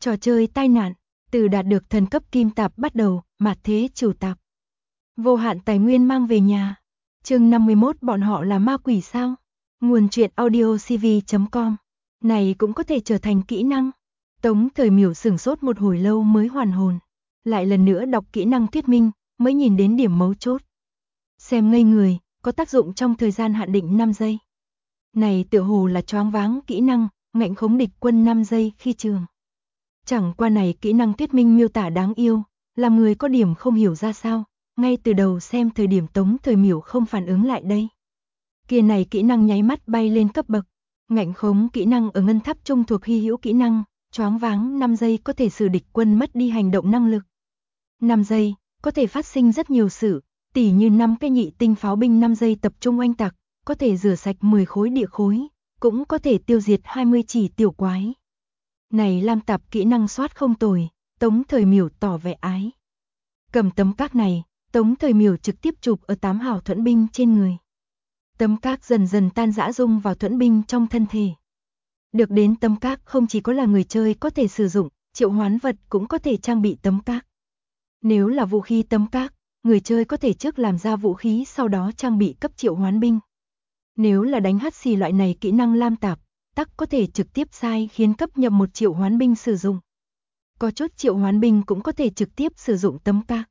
Trò chơi tai nạn, từ đạt được thần cấp kim tạp bắt đầu, mạt thế chủ tạp. Vô hạn tài nguyên mang về nhà. Chương 51 bọn họ là ma quỷ sao? Nguồn truyện audiocv.com. Này cũng có thể trở thành kỹ năng. Tống Thời Miểu sửng sốt một hồi lâu mới hoàn hồn. Lại lần nữa đọc kỹ năng thuyết minh, mới nhìn đến điểm mấu chốt. Xem ngây người, có tác dụng trong thời gian hạn định 5 giây. Này tựa hồ là choáng váng kỹ năng, ngạnh khống địch quân 5 giây khi trường. Chẳng qua này kỹ năng thuyết minh miêu tả đáng yêu, làm người có điểm không hiểu ra sao, ngay từ đầu xem thời điểm Tống Thời Miểu không phản ứng lại đây. Kia này kỹ năng nháy mắt bay lên cấp bậc, ngạnh khống kỹ năng ở ngân tháp trung thuộc hy hữu kỹ năng, choáng váng 5 giây có thể xử địch quân mất đi hành động năng lực. 5 giây, có thể phát sinh rất nhiều sự, tỉ như 5 cái nhị tinh pháo binh 5 giây tập trung oanh tạc, có thể rửa sạch 10 khối địa khối, cũng có thể tiêu diệt 20 chỉ tiểu quái. Này lam tạp kỹ năng soát không tồi, Tống Thời Miểu tỏ vẻ ái. Cầm tấm các này, Tống Thời Miểu trực tiếp chụp ở 8 hào thuẫn binh trên người. Tấm các dần dần tan rã dung vào thuẫn binh trong thân thể. Được đến tấm các không chỉ có là người chơi có thể sử dụng, triệu hoán vật cũng có thể trang bị tấm các. Nếu là vũ khí tấm các, người chơi có thể trước làm ra vũ khí sau đó trang bị cấp triệu hoán binh. Nếu là đánh hắt xì loại này kỹ năng lam tạp, tắc có thể trực tiếp sai khiến cấp nhập một triệu hoán binh sử dụng. Có chút triệu hoán binh cũng có thể trực tiếp sử dụng tấm các.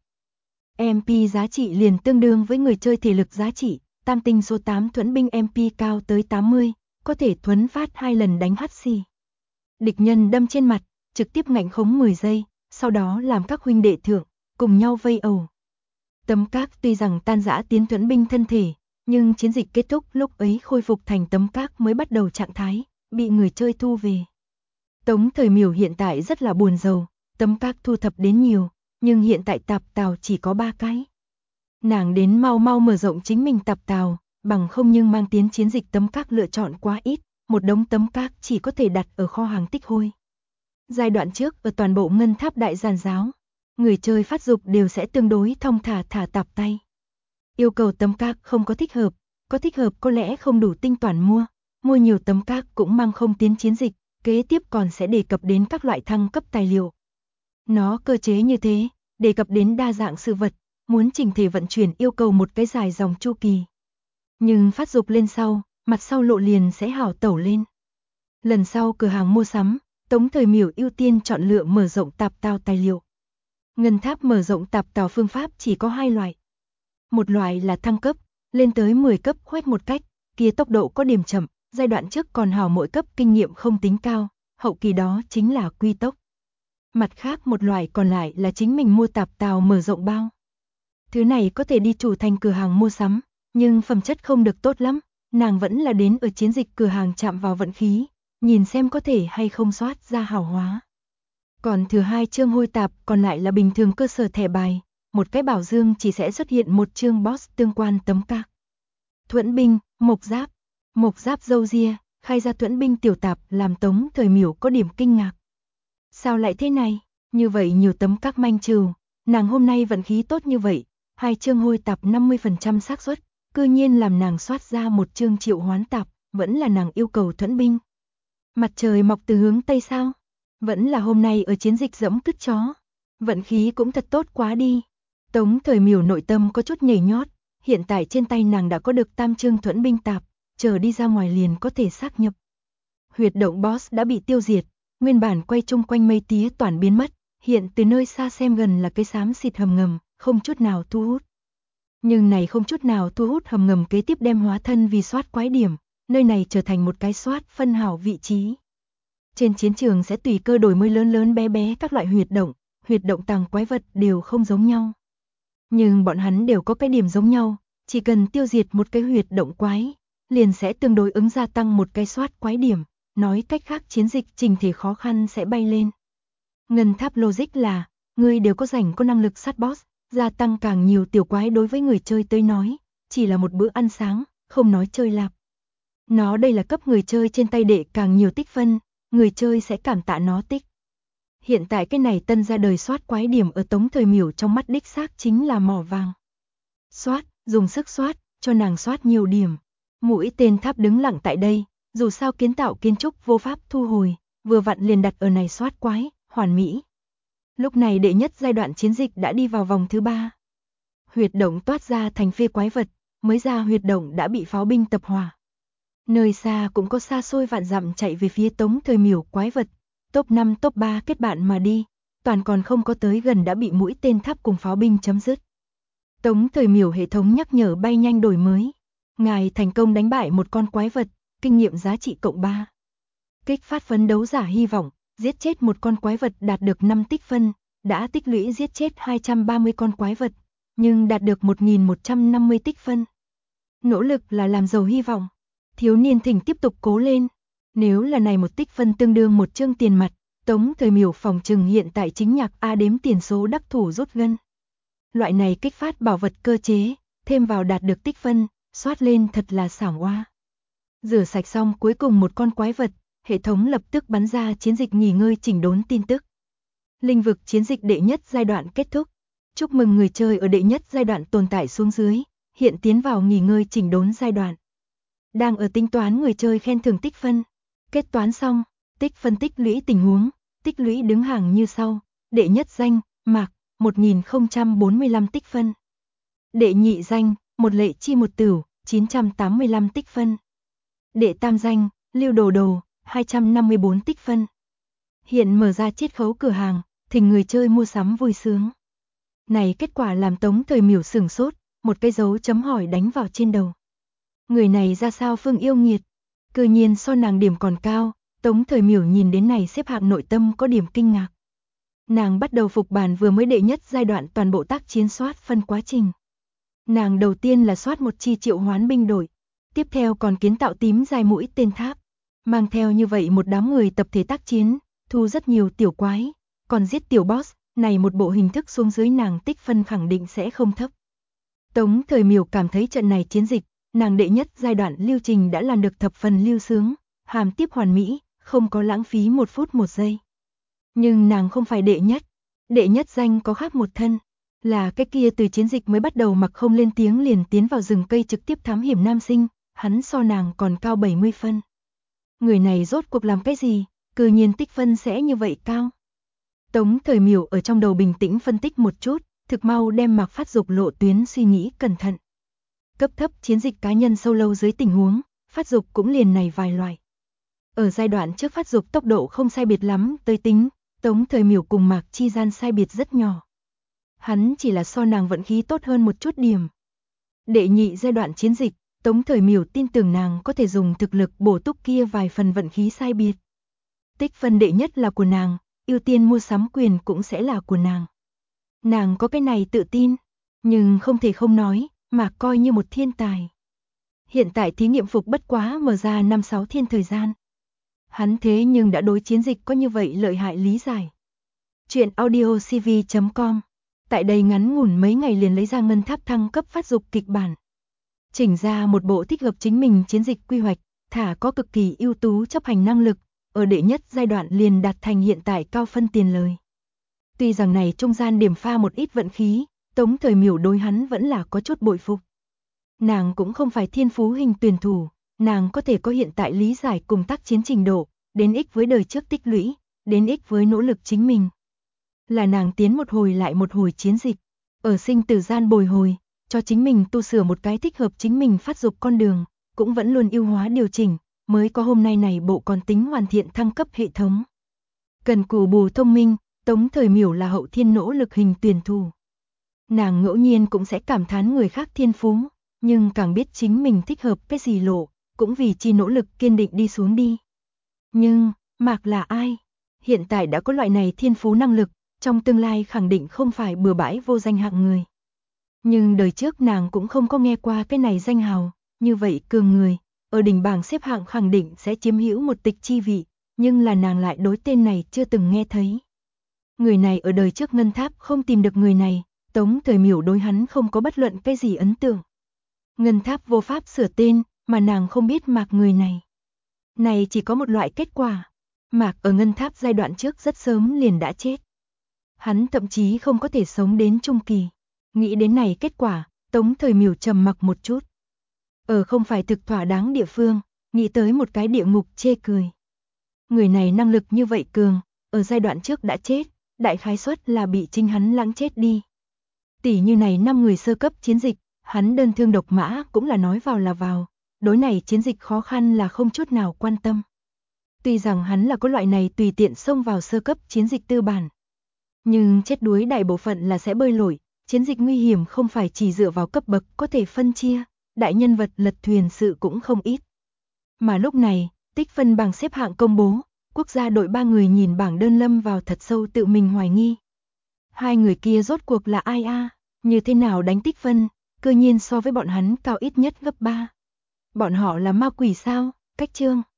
MP giá trị liền tương đương với người chơi thể lực giá trị, tam tinh số 8 thuẫn binh MP cao tới 80, có thể thuấn phát 2 lần đánh hắt xì. Địch nhân đâm trên mặt, trực tiếp ngạnh khống 10 giây, sau đó làm các huynh đệ thượng, cùng nhau vây ẩu. Tấm các tuy rằng tan rã tiến thuẫn binh thân thể, nhưng chiến dịch kết thúc lúc ấy khôi phục thành tấm các mới bắt đầu trạng thái, bị người chơi thu về. Tống Thời Miểu hiện tại rất là buồn rầu, tấm các thu thập đến nhiều, nhưng hiện tại tạp tàu chỉ có 3 cái. Nàng đến mau mau mở rộng chính mình tạp tàu, bằng không nhưng mang tiến chiến dịch tấm các lựa chọn quá ít, một đống tấm các chỉ có thể đặt ở kho hàng tích hôi. Giai đoạn trước ở toàn bộ ngân tháp đại giàn giáo, người chơi phát dục đều sẽ tương đối thong thả tạp tay. Yêu cầu tấm các không có thích hợp có lẽ không đủ tinh toàn mua nhiều tấm các cũng mang không tiến chiến dịch, kế tiếp còn sẽ đề cập đến các loại thăng cấp tài liệu. Nó cơ chế như thế, đề cập đến đa dạng sự vật, muốn chỉnh thể vận chuyển yêu cầu một cái dài dòng chu kỳ. Nhưng phát dục lên sau, mặt sau lộ liền sẽ hảo tẩu lên. Lần sau cửa hàng mua sắm, Tống Thời Miểu ưu tiên chọn lựa mở rộng tạp tàu tài liệu. Ngân tháp mở rộng tạp tàu phương pháp chỉ có 2 loại. Một loại là thăng cấp, lên tới 10 cấp khoét một cách, kia tốc độ có điểm chậm, giai đoạn trước còn hảo mỗi cấp kinh nghiệm không tính cao, hậu kỳ đó chính là quy tốc. Mặt khác một loại còn lại là chính mình mua tạp tàu mở rộng bao. Thứ này có thể đi chủ thành cửa hàng mua sắm, nhưng phẩm chất không được tốt lắm, nàng vẫn là đến ở chiến dịch cửa hàng chạm vào vận khí, nhìn xem có thể hay không soát ra hảo hóa. Còn thứ 2 chương hôi tạp còn lại là bình thường cơ sở thẻ bài, một cái bảo dương chỉ sẽ xuất hiện một chương boss tương quan tấm các. Thuẫn binh, mộc giáp râu ria, khai ra thuẫn binh tiểu tạp làm Tống Thời Miểu có điểm kinh ngạc. Sao lại thế này, như vậy nhiều tấm các manh trừ, nàng hôm nay vận khí tốt như vậy, 2 chương hôi tạp 50% xác suất, cư nhiên làm nàng soát ra một chương triệu hoán tạp, vẫn là nàng yêu cầu thuẫn binh. Mặt trời mọc từ hướng Tây sao? Vẫn là hôm nay ở chiến dịch dẫm cứt chó. Vận khí cũng thật tốt quá đi. Tống Thời Miểu nội tâm có chút nhảy nhót, hiện tại trên tay nàng đã có được tam chương thuẫn binh tạp, chờ đi ra ngoài liền có thể xác nhập. Huyệt động boss đã bị tiêu diệt, nguyên bản quay chung quanh mây tía toàn biến mất, hiện từ nơi xa xem gần là cái xám xịt hầm ngầm, không chút nào thu hút. Nhưng này không chút nào thu hút hầm ngầm kế tiếp đem hóa thân vì soát quái điểm, nơi này trở thành một cái soát phân hảo vị trí. Trên chiến trường sẽ tùy cơ đổi mới lớn bé các loại huyệt động tàng quái vật đều không giống nhau. Nhưng bọn hắn đều có cái điểm giống nhau, chỉ cần tiêu diệt một cái huyệt động quái, liền sẽ tương đối ứng gia tăng một cái soát quái điểm, nói cách khác chiến dịch trình thể khó khăn sẽ bay lên. Ngân tháp logic là, người đều có rảnh có năng lực sát boss, gia tăng càng nhiều tiểu quái đối với người chơi tới nói, chỉ là một bữa ăn sáng, không nói chơi lạp. Nó đây là cấp người chơi trên tay đệ càng nhiều tích phân, người chơi sẽ cảm tạ nó tích. Hiện tại cái này tân ra đời soát quái điểm ở Tống Thời Miểu trong mắt đích xác chính là mỏ vàng. Soát, dùng sức soát, cho nàng soát nhiều điểm. Mũi tên tháp đứng lặng tại đây, dù sao kiến tạo kiến trúc vô pháp thu hồi, vừa vặn liền đặt ở này soát quái, hoàn mỹ. Lúc này đệ nhất giai đoạn chiến dịch đã đi vào vòng thứ 3. Huyệt động toát ra thành phê quái vật, mới ra huyệt động đã bị pháo binh tập hỏa. Nơi xa cũng có xa xôi vạn dặm chạy về phía Tống Thời Miểu quái vật, top 5 top 3 kết bạn mà đi, toàn còn không có tới gần đã bị mũi tên tháp cùng pháo binh chấm dứt. Tống Thời Miểu hệ thống nhắc nhở bay nhanh đổi mới. Ngài thành công đánh bại một con quái vật, kinh nghiệm giá trị cộng 3. Kích phát phấn đấu giả hy vọng, giết chết một con quái vật đạt được 5 tích phân, đã tích lũy giết chết 230 con quái vật, nhưng đạt được 1150 tích phân. Nỗ lực là làm giàu hy vọng. Thiếu niên thỉnh tiếp tục cố lên. Nếu là này một tích phân tương đương một chương tiền mặt, Tống Thời Miểu phòng trừng hiện tại chính nhạc A đếm tiền số đắc thủ rút gân. Loại này kích phát bảo vật cơ chế, thêm vào đạt được tích phân, xoát lên thật là xảo oa. Rửa sạch xong cuối cùng một con quái vật, hệ thống lập tức bắn ra chiến dịch nghỉ ngơi chỉnh đốn tin tức. Linh vực chiến dịch đệ nhất giai đoạn kết thúc. Chúc mừng người chơi ở đệ nhất giai đoạn tồn tại xuống dưới, hiện tiến vào nghỉ ngơi chỉnh đốn giai đoạn. Đang ở tính toán người chơi khen thưởng tích phân. Kết toán xong, tích phân tích lũy tình huống, tích lũy đứng hàng như sau. Đệ nhất danh, Mạc, 1045 tích phân. Đệ nhị danh, Một Lệ Chi Một Tửu, 985 tích phân. Đệ tam danh, Lưu Đồ Đồ, 254 tích phân. Hiện mở ra chiết khấu cửa hàng, thỉnh người chơi mua sắm vui sướng. Này kết quả làm Tống Thời Miểu sửng sốt, một cái dấu chấm hỏi đánh vào trên đầu. Người này ra sao Phương yêu nghiệt, cư nhiên so nàng điểm còn cao. Tống Thời Miểu nhìn đến này xếp hạng nội tâm có điểm kinh ngạc. Nàng bắt đầu phục bàn vừa mới đệ nhất giai đoạn toàn bộ tác chiến soát phân quá trình. Nàng đầu tiên là soát một chi triệu hoán binh đội, tiếp theo còn kiến tạo tím dài mũi tên tháp, mang theo như vậy một đám người tập thể tác chiến, thu rất nhiều tiểu quái, còn giết tiểu boss, này một bộ hình thức xuống dưới nàng tích phân khẳng định sẽ không thấp. Tống Thời Miểu cảm thấy trận này chiến dịch, nàng đệ nhất giai đoạn lưu trình đã làm được thập phần lưu sướng, hàm tiếp hoàn mỹ, không có lãng phí 1 phút 1 giây. Nhưng nàng không phải đệ nhất danh có khác một thân, là cái kia từ chiến dịch mới bắt đầu mặc không lên tiếng liền tiến vào rừng cây trực tiếp thám hiểm nam sinh, hắn so nàng còn cao 70 phân. Người này rốt cuộc làm cái gì, cư nhiên tích phân sẽ như vậy cao. Tống Thời Miểu ở trong đầu bình tĩnh phân tích một chút, thực mau đem Mạc Phát Dục lộ tuyến suy nghĩ cẩn thận. Cấp thấp chiến dịch cá nhân sâu lâu dưới tình huống, phát dục cũng liền này vài loại. Ở giai đoạn trước phát dục tốc độ không sai biệt lắm, tới tính, Tống Thời Miểu cùng Mạc chi gian sai biệt rất nhỏ. Hắn chỉ là so nàng vận khí tốt hơn một chút điểm. Đệ nhị giai đoạn chiến dịch, Tống Thời Miểu tin tưởng nàng có thể dùng thực lực bổ túc kia vài phần vận khí sai biệt. Tích phân đệ nhất là của nàng, ưu tiên mua sắm quyền cũng sẽ là của nàng. Nàng có cái này tự tin, nhưng không thể không nói, Mạc coi như một thiên tài. Hiện tại thí nghiệm phục bất quá mở ra 5-6 thiên thời gian. Hắn thế nhưng đã đối chiến dịch có như vậy lợi hại lý giải. Chuyện audiocv.com. Tại đây ngắn ngủn mấy ngày liền lấy ra ngân tháp thăng cấp phát dục kịch bản. Chỉnh ra một bộ thích hợp chính mình chiến dịch quy hoạch, thả có cực kỳ ưu tú chấp hành năng lực, ở đệ nhất giai đoạn liền đạt thành hiện tại cao phân tiền lời. Tuy rằng này trung gian điểm pha một ít vận khí, Tống Thời Miểu đối hắn vẫn là có chút bội phục. Nàng cũng không phải thiên phú hình tuyển thủ, nàng có thể có hiện tại lý giải cùng tác chiến trình độ, đến ích với đời trước tích lũy, đến ích với nỗ lực chính mình. Là nàng tiến một hồi lại một hồi chiến dịch, ở sinh tử gian bồi hồi, cho chính mình tu sửa một cái thích hợp chính mình phát dục con đường, cũng vẫn luôn ưu hóa điều chỉnh, mới có hôm nay này bộ còn tính hoàn thiện thăng cấp hệ thống. Cần cù bù thông minh, Tống Thời Miểu là hậu thiên nỗ lực hình tuyển thủ. Nàng ngẫu nhiên cũng sẽ cảm thán người khác thiên phú, nhưng càng biết chính mình thích hợp cái gì lộ, cũng vì chi nỗ lực kiên định đi xuống đi. Nhưng, Mạc là ai? Hiện tại đã có loại này thiên phú năng lực, trong tương lai khẳng định không phải bừa bãi vô danh hạng người. Nhưng đời trước nàng cũng không có nghe qua cái này danh hào, như vậy cường người, ở đỉnh bảng xếp hạng khẳng định sẽ chiếm hữu một tịch chi vị, nhưng là nàng lại đối tên này chưa từng nghe thấy. Người này ở đời trước ngân tháp không tìm được người này, Tống Thời Miểu đối hắn không có bất luận cái gì ấn tượng. Ngân tháp vô pháp sửa tên, mà nàng không biết Mạc người này. Này chỉ có một loại kết quả, Mạc ở ngân tháp giai đoạn trước rất sớm liền đã chết. Hắn thậm chí không có thể sống đến trung kỳ. Nghĩ đến này kết quả, Tống Thời Miểu trầm mặc một chút. Ở không phải thực thỏa đáng địa phương, nghĩ tới một cái địa ngục chê cười. Người này năng lực như vậy cường, ở giai đoạn trước đã chết, đại khái suất là bị chính hắn lãng chết đi. Tỷ như này 5 người sơ cấp chiến dịch, hắn đơn thương độc mã cũng là nói vào là vào, đối này chiến dịch khó khăn là không chút nào quan tâm. Tuy rằng hắn là có loại này tùy tiện xông vào sơ cấp chiến dịch tư bản, nhưng chết đuối đại bộ phận là sẽ bơi lội, chiến dịch nguy hiểm không phải chỉ dựa vào cấp bậc có thể phân chia, đại nhân vật lật thuyền sự cũng không ít. Mà lúc này, tích phân bảng xếp hạng công bố, quốc gia đội 3 người nhìn bảng đơn lâm vào thật sâu tự mình hoài nghi. Hai người kia rốt cuộc là ai a? Như thế nào đánh tích phân, cơ nhiên so với bọn hắn cao ít nhất gấp 3. Bọn họ là ma quỷ sao? Cách chương